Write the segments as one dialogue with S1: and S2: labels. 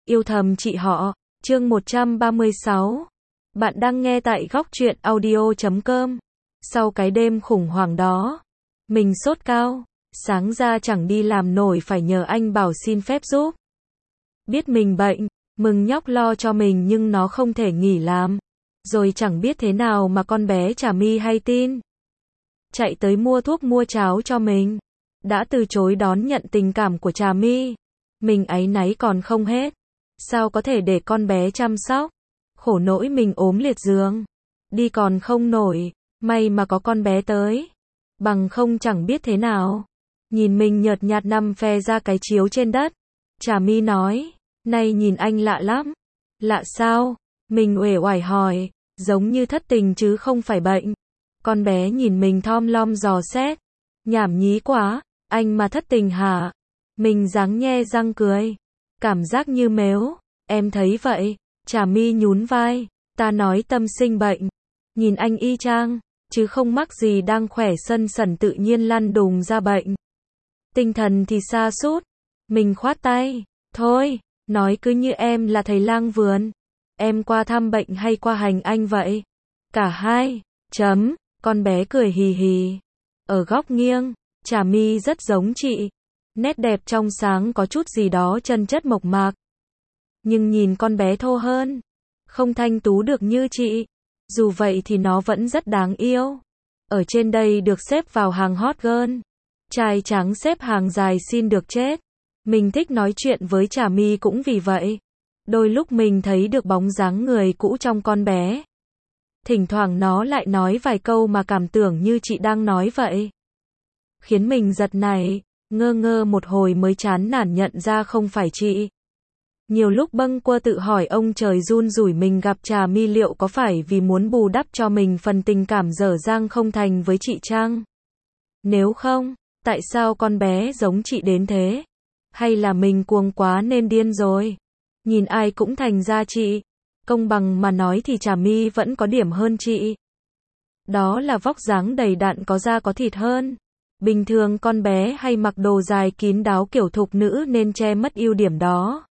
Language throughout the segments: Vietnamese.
S1: Yêu thầm chị họ. Chương 136. Bạn đang nghe tại góc truyện audio.com. Sau cái đêm khủng hoảng đó, mình sốt cao, sáng ra chẳng đi làm nổi phải nhờ anh Bảo xin phép giúp. Biết mình bệnh, mừng nhóc lo cho mình nhưng nó không thể nghỉ làm. Rồi chẳng biết thế nào mà con bé Trà My hay tin. Chạy tới mua thuốc mua cháo cho mình. Đã từ chối đón nhận tình cảm của Trà My. Mình áy náy còn không hết. Sao có thể để con bé chăm sóc? Khổ nỗi mình ốm liệt giường. Đi còn không nổi. May mà có con bé tới. Bằng không chẳng biết thế nào. Nhìn mình nhợt nhạt nằm phè ra cái chiếu trên đất. Trà My nói. Nay nhìn anh lạ lắm. Lạ sao? Mình uể oải hỏi. Giống như thất tình chứ không phải bệnh. Con bé nhìn mình thom lom dò xét. Nhảm nhí quá. Anh mà thất tình hả? Mình dáng nhe răng cười. Cảm giác như mếu. Em thấy vậy. Trà My nhún vai. Ta nói tâm sinh bệnh. Nhìn anh y chang. Chứ không mắc gì đang khỏe sân sẩn tự nhiên lăn đùng ra bệnh. Tinh thần thì sa sút. Mình khoát tay. Thôi, nói cứ như em là thầy lang vườn. Em qua thăm bệnh hay qua hành anh vậy? Cả hai. Chấm. Con bé cười hì hì. Ở góc nghiêng, Trà My rất giống chị. Nét đẹp trong sáng có chút gì đó chân chất mộc mạc. Nhưng nhìn con bé thô hơn. Không thanh tú được như chị. Dù vậy thì nó vẫn rất đáng yêu. Ở trên đây được xếp vào hàng hot girl. Trai trắng xếp hàng dài xin được chết. Mình thích nói chuyện với Trà My cũng vì vậy. Đôi lúc mình thấy được bóng dáng người cũ trong con bé. Thỉnh thoảng nó lại nói vài câu mà cảm tưởng như chị đang nói vậy. Khiến mình giật nảy, ngơ ngơ một hồi mới chán nản nhận ra không phải chị. Nhiều lúc bâng quơ tự hỏi ông trời run rủi mình gặp Trà My liệu có phải vì muốn bù đắp cho mình phần tình cảm dở dang không thành với chị chăng? Nếu không, tại sao con bé giống chị đến thế? Hay là mình cuồng quá nên điên rồi? Nhìn ai cũng thành ra chị. Công bằng mà nói thì Trà My vẫn có điểm hơn chị. Đó là vóc dáng đầy đặn có da có thịt hơn. Bình thường con bé hay mặc đồ dài kín đáo kiểu thục nữ nên che mất ưu điểm đó.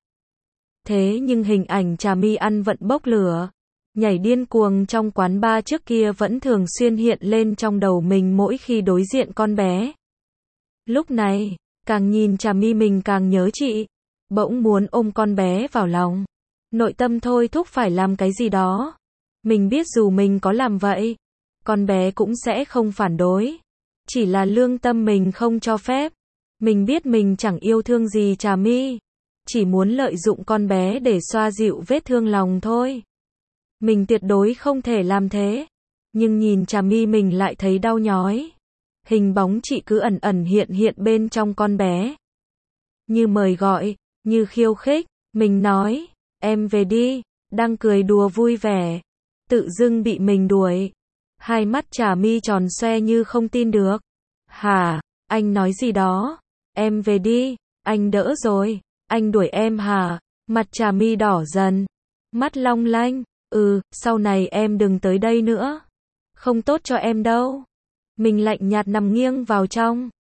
S1: Thế nhưng hình ảnh Trà My ăn vận bốc lửa, nhảy điên cuồng trong quán bar trước kia vẫn thường xuyên hiện lên trong đầu mình mỗi khi đối diện con bé. Lúc này, càng nhìn Trà My mình càng nhớ chị. Bỗng muốn ôm con bé vào lòng. Nội tâm thôi thúc phải làm cái gì đó. Mình biết dù mình có làm vậy, con bé cũng sẽ không phản đối. Chỉ là lương tâm mình không cho phép. Mình biết mình chẳng yêu thương gì Trà My. Chỉ muốn lợi dụng con bé để xoa dịu vết thương lòng thôi. Mình tuyệt đối không thể làm thế. Nhưng nhìn Trà My mình lại thấy đau nhói. Hình bóng chị cứ ẩn ẩn hiện hiện bên trong con bé. Như mời gọi, như khiêu khích. Mình nói, em về đi. Đang cười đùa vui vẻ. Tự dưng bị mình đuổi. Hai mắt Trà My tròn xoe như không tin được. Hả, anh nói gì đó? Em về đi, anh đỡ rồi. Anh đuổi em hả? Mặt Trà My đỏ dần. Mắt long lanh. Sau này em đừng tới đây nữa. Không tốt cho em đâu. Mình lạnh nhạt nằm nghiêng vào trong.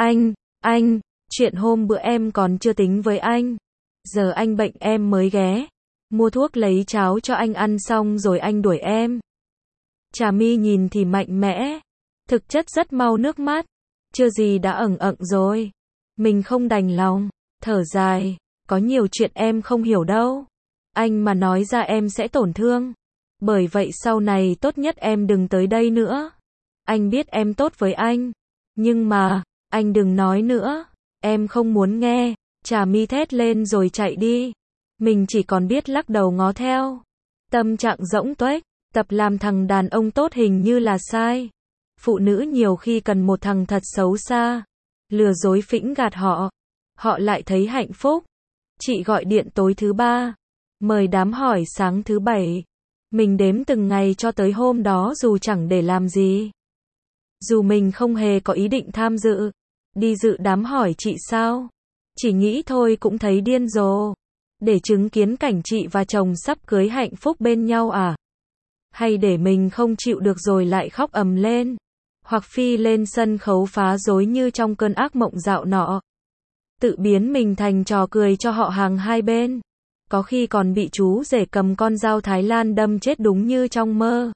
S1: Anh, chuyện hôm bữa em còn chưa tính với anh. Giờ anh bệnh em mới ghé. Mua thuốc lấy cháo cho anh ăn xong rồi anh đuổi em. Trà My nhìn thì mạnh mẽ. Thực chất rất mau nước mắt. Chưa gì đã ẩn ẩn rồi. Mình không đành lòng. Thở dài. Có nhiều chuyện em không hiểu đâu. Anh mà nói ra em sẽ tổn thương. Bởi vậy sau này tốt nhất em đừng tới đây nữa. Anh biết em tốt với anh. Nhưng mà, anh đừng nói nữa. Em không muốn nghe. Trà My thét lên rồi chạy đi. Mình chỉ còn biết lắc đầu ngó theo. Tâm trạng rỗng tuếch. Tập làm thằng đàn ông tốt hình như là sai. Phụ nữ nhiều khi cần một thằng thật xấu xa. Lừa dối phỉnh gạt họ. Họ lại thấy hạnh phúc. Chị gọi điện tối thứ 3. Mời đám hỏi sáng thứ 7. Mình đếm từng ngày cho tới hôm đó dù chẳng để làm gì. Dù mình không hề có ý định tham dự. Đi dự đám hỏi chị sao? Chỉ nghĩ thôi cũng thấy điên rồ. Để chứng kiến cảnh chị và chồng sắp cưới hạnh phúc bên nhau à? Hay để mình không chịu được rồi lại khóc ầm lên? Hoặc phi lên sân khấu phá rối như trong cơn ác mộng dạo nọ? Tự biến mình thành trò cười cho họ hàng hai bên. có khi còn bị chú rể cầm con dao Thái Lan đâm chết đúng như trong mơ.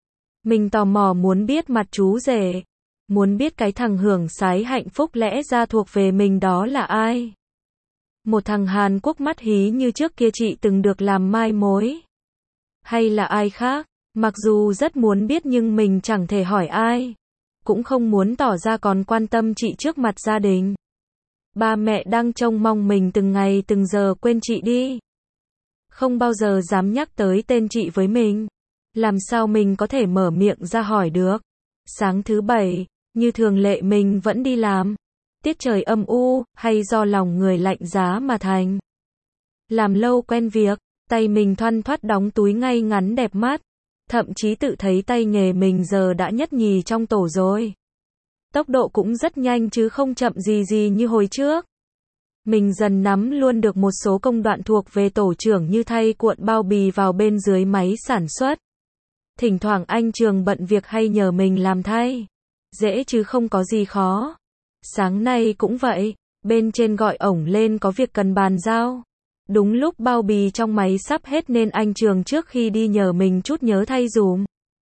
S1: Mình tò mò muốn biết mặt chú rể, muốn biết cái thằng hưởng sái hạnh phúc lẽ ra thuộc về mình đó là ai. Một thằng Hàn Quốc mắt hí như trước kia chị từng được làm mai mối, hay là ai khác, mặc dù rất muốn biết nhưng mình chẳng thể hỏi ai, cũng không muốn tỏ ra còn quan tâm chị trước mặt gia đình. Ba mẹ đang trông mong mình từng ngày từng giờ quên chị đi, không bao giờ dám nhắc tới tên chị với mình. Làm sao mình có thể mở miệng ra hỏi được. Sáng thứ Bảy, như thường lệ mình vẫn đi làm. Tiết trời âm u, hay do lòng người lạnh giá mà thành. Làm lâu quen việc, tay mình thoăn thoắt đóng túi ngay ngắn đẹp mắt. Thậm chí tự thấy tay nghề mình giờ đã nhất nhì trong tổ rồi. Tốc độ cũng rất nhanh chứ không chậm gì như hồi trước. Mình dần nắm luôn được một số công đoạn thuộc về tổ trưởng như thay cuộn bao bì vào bên dưới máy sản xuất. Thỉnh thoảng anh Trường bận việc hay nhờ mình làm thay. Dễ chứ không có gì khó. Sáng nay cũng vậy, bên trên gọi ổng lên có việc cần bàn giao. Đúng lúc bao bì trong máy sắp hết nên anh Trường trước khi đi nhờ mình chút nhớ thay dùm.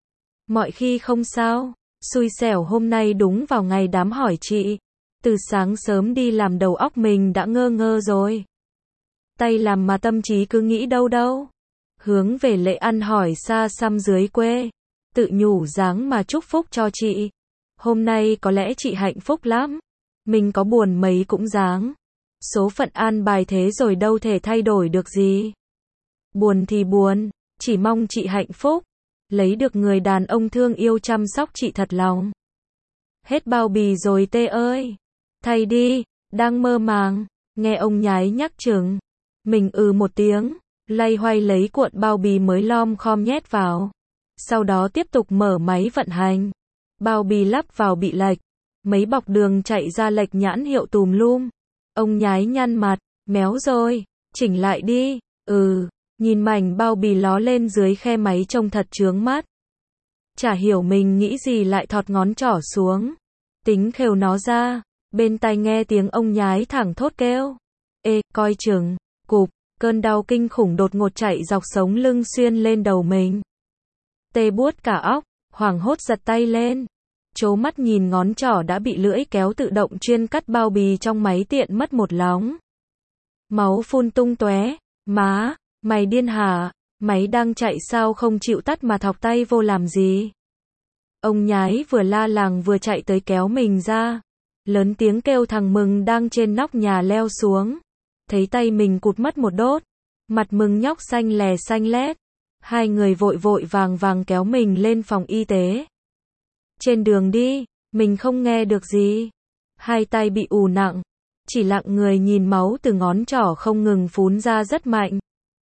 S1: Mọi khi không sao, xui xẻo hôm nay đúng vào ngày đám hỏi chị. Từ sáng sớm đi làm đầu óc mình đã ngơ ngơ rồi. Tay làm mà tâm trí cứ nghĩ đâu đâu. Hướng về lễ ăn hỏi xa xăm dưới quê. Tự nhủ dáng mà chúc phúc cho chị. Hôm nay có lẽ chị hạnh phúc lắm. Mình có buồn mấy cũng dáng. Số phận an bài thế rồi đâu thể thay đổi được gì. Buồn thì buồn, chỉ mong chị hạnh phúc. Lấy được người đàn ông thương yêu chăm sóc chị thật lòng. Hết bao bì rồi tê ơi. Thay đi, đang mơ màng, nghe ông nhái nhắc chừng. Mình một tiếng, loay hoay lấy cuộn bao bì mới lom khom nhét vào. Sau đó tiếp tục mở máy vận hành. Bao bì lắp vào bị lệch. Mấy bọc đường chạy ra lệch nhãn hiệu tùm lum. Ông nhái nhăn mặt, méo rồi, chỉnh lại đi. Nhìn mảnh bao bì ló lên dưới khe máy trông thật chướng mắt. Chả hiểu mình nghĩ gì lại thọt ngón trỏ xuống. Tính khều nó ra. Bên tai nghe tiếng ông nhái thẳng thốt kêu. Ê, coi chừng, cụp, cơn đau kinh khủng đột ngột chạy dọc sống lưng xuyên lên đầu mình. Tê buốt cả óc, hoảng hốt giật tay lên. Chố mắt nhìn ngón trỏ đã bị lưỡi kéo tự động chuyên cắt bao bì trong máy tiện mất một lóng. Máu phun tung tóe. Má, mày điên hả? Máy đang chạy sao không chịu tắt mà thọc tay vô làm gì? Ông nhái vừa la làng vừa chạy tới kéo mình ra. Lớn tiếng kêu thằng Mừng đang trên nóc nhà leo xuống. Thấy tay mình cụt mất một đốt. Mặt Mừng nhóc xanh lè xanh lét. Hai người vội vội vàng vàng kéo mình lên phòng y tế. Trên đường đi, mình không nghe được gì. Hai tay bị ù nặng. Chỉ lặng người nhìn máu từ ngón trỏ không ngừng phún ra rất mạnh.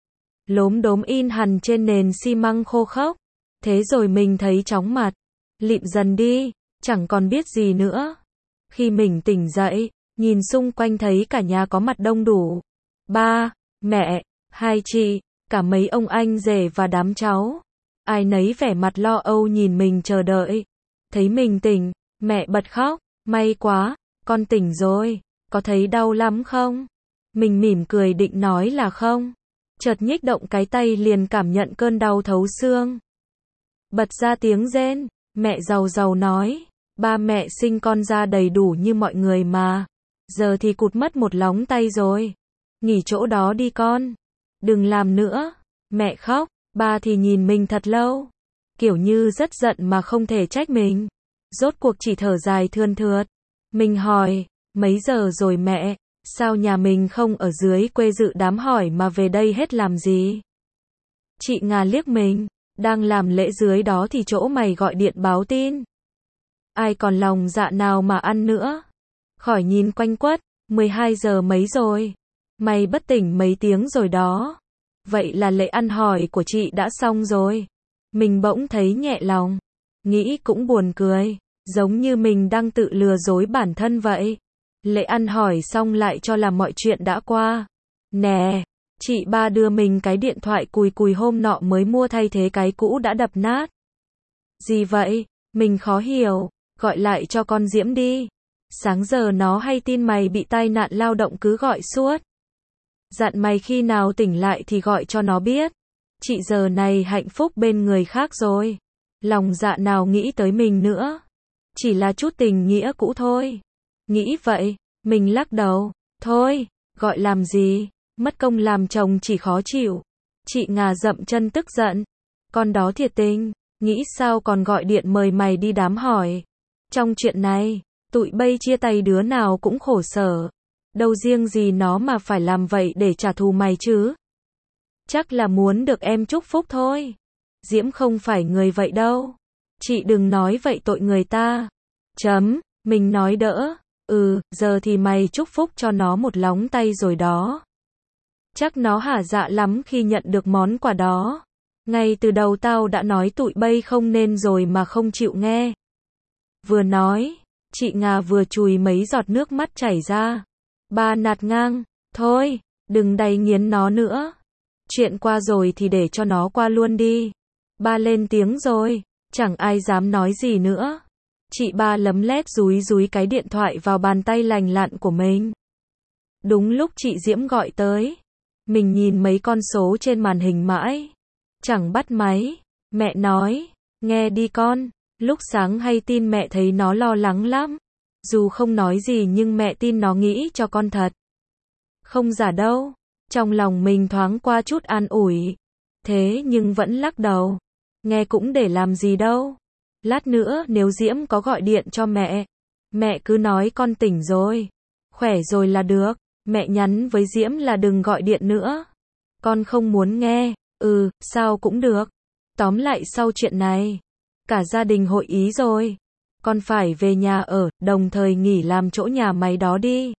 S1: Lốm đốm in hằn trên nền xi măng khô khốc. Thế rồi mình thấy chóng mặt. Lịm dần đi, chẳng còn biết gì nữa. Khi mình tỉnh dậy, nhìn xung quanh thấy cả nhà có mặt đông đủ. Ba, mẹ, hai chị, cả mấy ông anh rể và đám cháu. Ai nấy vẻ mặt lo âu nhìn mình chờ đợi. Thấy mình tỉnh, mẹ bật khóc. May quá, con tỉnh rồi. Có thấy đau lắm không? Mình mỉm cười định nói là không. Chợt nhích động cái tay liền cảm nhận cơn đau thấu xương. Bật ra tiếng rên, mẹ giàu giàu nói. Ba mẹ sinh con ra đầy đủ như mọi người mà. Giờ thì cụt mất một lóng tay rồi. Nghỉ chỗ đó đi con. Đừng làm nữa. Mẹ khóc, ba thì nhìn mình thật lâu. Kiểu như rất giận mà không thể trách mình. Rốt cuộc chỉ thở dài thườn thượt. Mình hỏi, mấy giờ rồi mẹ? Sao nhà mình không ở dưới quê dự đám hỏi mà về đây hết làm gì? Chị ngà liếc mình. Đang làm lễ dưới đó thì chỗ mày gọi điện báo tin. Ai còn lòng dạ nào mà ăn nữa. Khỏi nhìn quanh quất, 12 giờ mấy rồi. Mày bất tỉnh mấy tiếng rồi đó. Vậy là lễ ăn hỏi của chị đã xong rồi. Mình bỗng thấy nhẹ lòng. Nghĩ cũng buồn cười. Giống như mình đang tự lừa dối bản thân vậy. Lễ ăn hỏi xong lại cho là mọi chuyện đã qua. Nè, chị ba đưa mình cái điện thoại cùi cùi hôm nọ mới mua thay thế cái cũ đã đập nát. Gì vậy? Mình khó hiểu. Gọi lại cho con Diễm đi. Sáng giờ nó hay tin mày bị tai nạn lao động cứ gọi suốt. Dặn mày khi nào tỉnh lại thì gọi cho nó biết. Chị giờ này hạnh phúc bên người khác rồi. Lòng dạ nào nghĩ tới mình nữa. Chỉ là chút tình nghĩa cũ thôi. Nghĩ vậy, mình lắc đầu. Thôi, gọi làm gì? Mất công làm chồng chỉ khó chịu. Chị Ngà dậm chân tức giận. Con đó thiệt tình, nghĩ sao còn gọi điện mời mày đi đám hỏi. Trong chuyện này, tụi bay chia tay đứa nào cũng khổ sở. Đâu riêng gì nó mà phải làm vậy để trả thù mày chứ. Chắc là muốn được em chúc phúc thôi. Diễm không phải người vậy đâu. Chị đừng nói vậy tội người ta. Mình nói đỡ. Giờ thì mày chúc phúc cho nó một lóng tay rồi đó. Chắc nó hả dạ lắm khi nhận được món quà đó. Ngay từ đầu tao đã nói tụi bay không nên rồi mà không chịu nghe. Vừa nói, chị Ngà vừa chùi mấy giọt nước mắt chảy ra. Bà nạt ngang, thôi, đừng đày nghiến nó nữa. Chuyện qua rồi thì để cho nó qua luôn đi. Ba lên tiếng rồi, chẳng ai dám nói gì nữa. Chị ba lấm lét dúi cái điện thoại vào bàn tay lành lặn của mình. Đúng lúc chị Diễm gọi tới. Mình nhìn mấy con số trên màn hình mãi. Chẳng bắt máy. Mẹ nói, nghe đi con. Lúc sáng hay tin mẹ thấy nó lo lắng lắm. Dù không nói gì nhưng mẹ tin nó nghĩ cho con thật. Không giả đâu. Trong lòng mình thoáng qua chút an ủi. Thế nhưng vẫn lắc đầu. Nghe cũng để làm gì đâu. Lát nữa nếu Diễm có gọi điện cho mẹ cứ nói con tỉnh rồi. Khỏe rồi là được. Mẹ nhắn với Diễm là đừng gọi điện nữa. Con không muốn nghe. Sao cũng được. Tóm lại sau chuyện này, cả gia đình hội ý rồi. Con phải về nhà ở, đồng thời nghỉ làm chỗ nhà máy đó đi.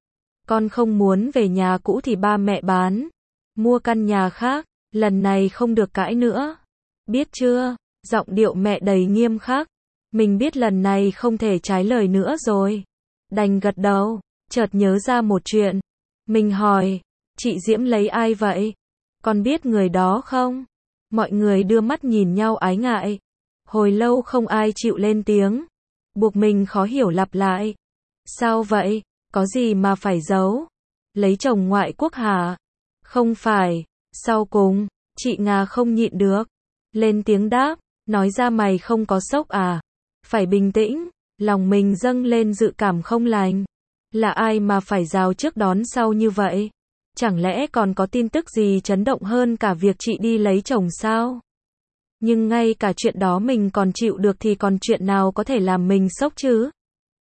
S1: Con không muốn về nhà cũ thì ba mẹ bán. Mua căn nhà khác, lần này không được cãi nữa. Biết chưa? Giọng điệu mẹ đầy nghiêm khắc. Mình biết lần này không thể trái lời nữa rồi. Đành gật đầu, chợt nhớ ra một chuyện. Mình hỏi, chị Diễm lấy ai vậy? Con biết người đó không? Mọi người đưa mắt nhìn nhau ái ngại. Hồi lâu không ai chịu lên tiếng. Buộc mình khó hiểu lặp lại. Sao vậy? Có gì mà phải giấu? Lấy chồng ngoại quốc hả? Không phải. Sau cùng, chị Ngà không nhịn được. Lên tiếng đáp, nói ra mày không có sốc à? Phải bình tĩnh, lòng mình dâng lên dự cảm không lành. Là ai mà phải rào trước đón sau như vậy? Chẳng lẽ còn có tin tức gì chấn động hơn cả việc chị đi lấy chồng sao? Nhưng ngay cả chuyện đó mình còn chịu được thì còn chuyện nào có thể làm mình sốc chứ?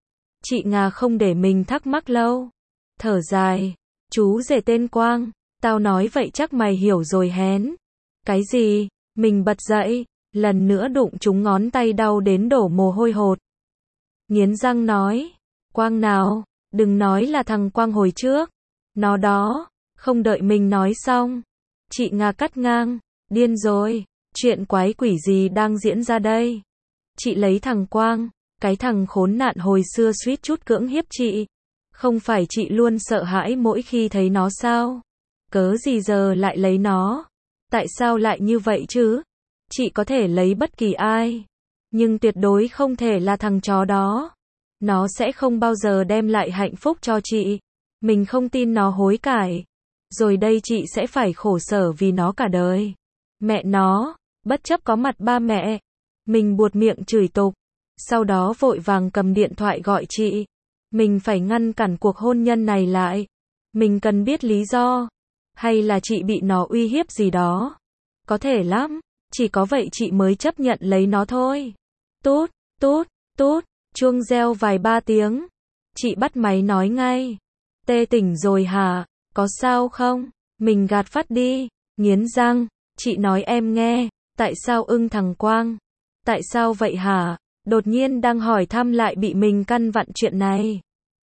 S1: Chị Ngà không để mình thắc mắc lâu. Thở dài, chú rể tên Quang, tao nói vậy chắc mày hiểu rồi hén. Cái gì? Mình bật dậy, lần nữa đụng trúng ngón tay đau đến đổ mồ hôi hột. Nghiến răng nói, Quang nào, đừng nói là thằng Quang hồi trước. Nó đó, không đợi mình nói xong. Chị Ngà cắt ngang, điên rồi, chuyện quái quỷ gì đang diễn ra đây? Chị lấy thằng Quang, cái thằng khốn nạn hồi xưa suýt chút cưỡng hiếp chị. Không phải chị luôn sợ hãi mỗi khi thấy nó sao? Cớ gì giờ lại lấy nó? Tại sao lại như vậy chứ? Chị có thể lấy bất kỳ ai, nhưng tuyệt đối không thể là thằng chó đó. Nó sẽ không bao giờ đem lại hạnh phúc cho chị. Mình không tin nó hối cải. Rồi đây chị sẽ phải khổ sở vì nó cả đời. Mẹ nó, bất chấp có mặt ba mẹ. Mình buột miệng chửi tục. Sau đó vội vàng cầm điện thoại gọi chị. Mình phải ngăn cản cuộc hôn nhân này lại. Mình cần biết lý do. Hay là chị bị nó uy hiếp gì đó? Có thể lắm. Chỉ có vậy chị mới chấp nhận lấy nó thôi. Tút, tút, tút. Chuông reo vài ba tiếng. Chị bắt máy nói ngay. Tê tỉnh rồi hả? Có sao không? Mình gạt phát đi. Nghiến răng. Chị nói em nghe. Tại sao ưng thằng Quang? Tại sao vậy hả? Đột nhiên đang hỏi thăm lại bị mình căn vặn chuyện này.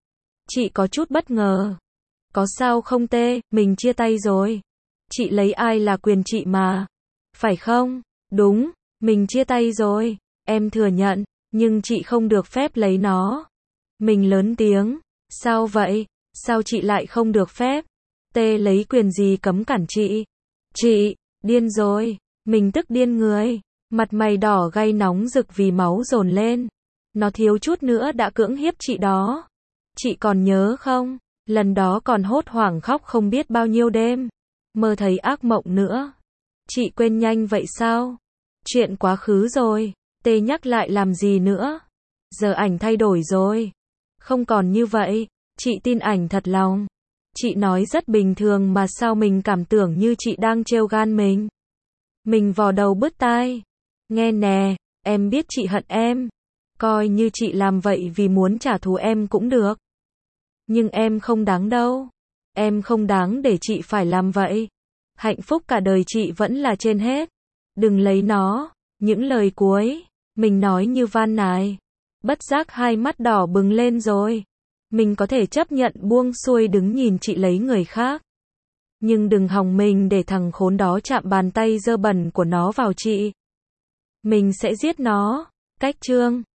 S1: Chị có chút bất ngờ. Có sao không Tê? Mình chia tay rồi. Chị lấy ai là quyền chị mà. Phải không? Đúng. Mình chia tay rồi. Em thừa nhận. Nhưng chị không được phép lấy nó. Mình lớn tiếng. Sao vậy? Sao chị lại không được phép? Tê lấy quyền gì cấm cản chị? Chị, điên rồi. Mình tức điên người. Mặt mày đỏ gay nóng rực vì máu dồn lên. Nó thiếu chút nữa đã cưỡng hiếp chị đó. Chị còn nhớ không? Lần đó còn hốt hoảng khóc không biết bao nhiêu đêm. Mơ thấy ác mộng nữa. Chị quên nhanh vậy sao? Chuyện quá khứ rồi. Tê nhắc lại làm gì nữa? Giờ ảnh thay đổi rồi. Không còn như vậy. Chị tin ảnh thật lòng. Chị nói rất bình thường mà sao mình cảm tưởng như chị đang trêu gan mình. Mình vò đầu bứt tai. Nghe nè, em biết chị hận em. Coi như chị làm vậy vì muốn trả thù em cũng được. Nhưng em không đáng đâu. Em không đáng để chị phải làm vậy. Hạnh phúc cả đời chị vẫn là trên hết. Đừng lấy nó. Những lời cuối, mình nói như van nài. Bất giác hai mắt đỏ bừng lên rồi. Mình có thể chấp nhận buông xuôi đứng nhìn chị lấy người khác. Nhưng đừng hòng mình để thằng khốn đó chạm bàn tay dơ bẩn của nó vào chị. Mình sẽ giết nó. Cách chương